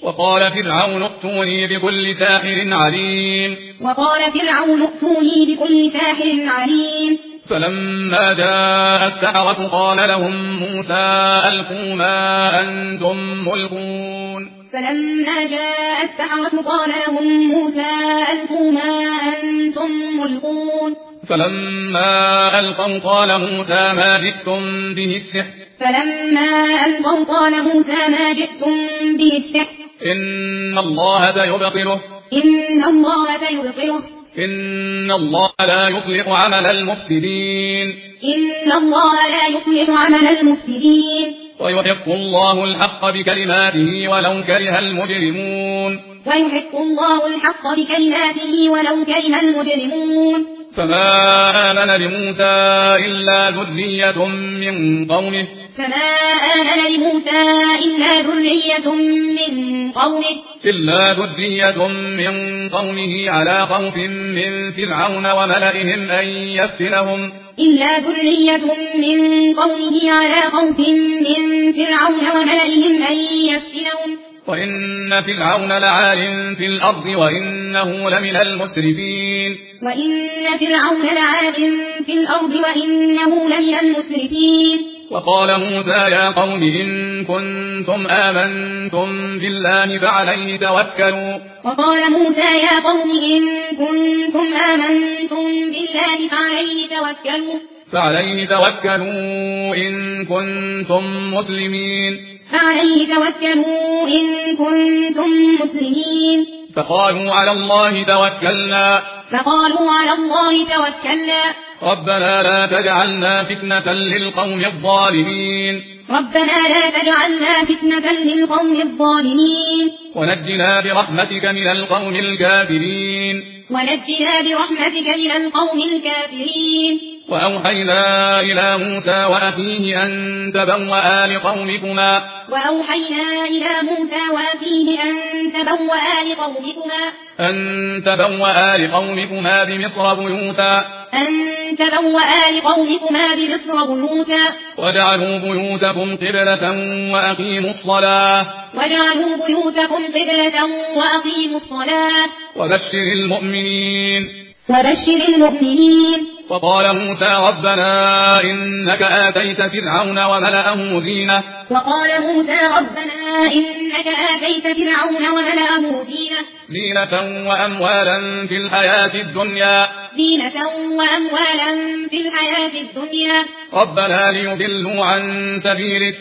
وقال فرعون ائتوني بكل ساحر عليم. فلما جاء السحرة قال لهم موسى ألقوا ما أنتم ملقون. فلما ألقوا قال موسى ما جئتم به السحر إن الله سيبطله إن الله لا يصلح عمل المفسدين ويحق الله الحق بكلماته ولو كره المجرمون. فما آمن لموسى إلا ذرية من قومه على خوف من فرعون وملئهم أن يفتنهم وإن فرعون لعال في الأرض وإنه لمن المسرفين. وقال موسى يا قوم إن كنتم آمنتم بالله فعليه توكلوا إن كنتم مسلمين. فقالوا على الله توكلنا ربنا لا تجعلنا فتنة للقوم الظالمين ونجنا برحمتك من القوم الكافرين. وأوحينا إلى موسى وأخيه أن تبوأ لقومكما بمصر بيوتا واجعلوا بيوتكم قبلة وأقيموا الصلاة وبشر المؤمنين. وقال موسى ربنا إنك آتيت فرعون وملأه زينة وأموالا في الحياة الدنيا ربنا ليضلوا عن سبيلك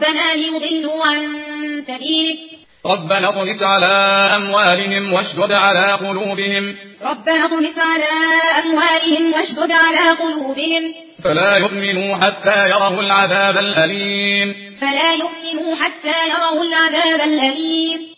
ربنا اطمس على أموالهم واشدد على قلوبهم فلا يؤمنوا حتى يروا العذاب الأليم.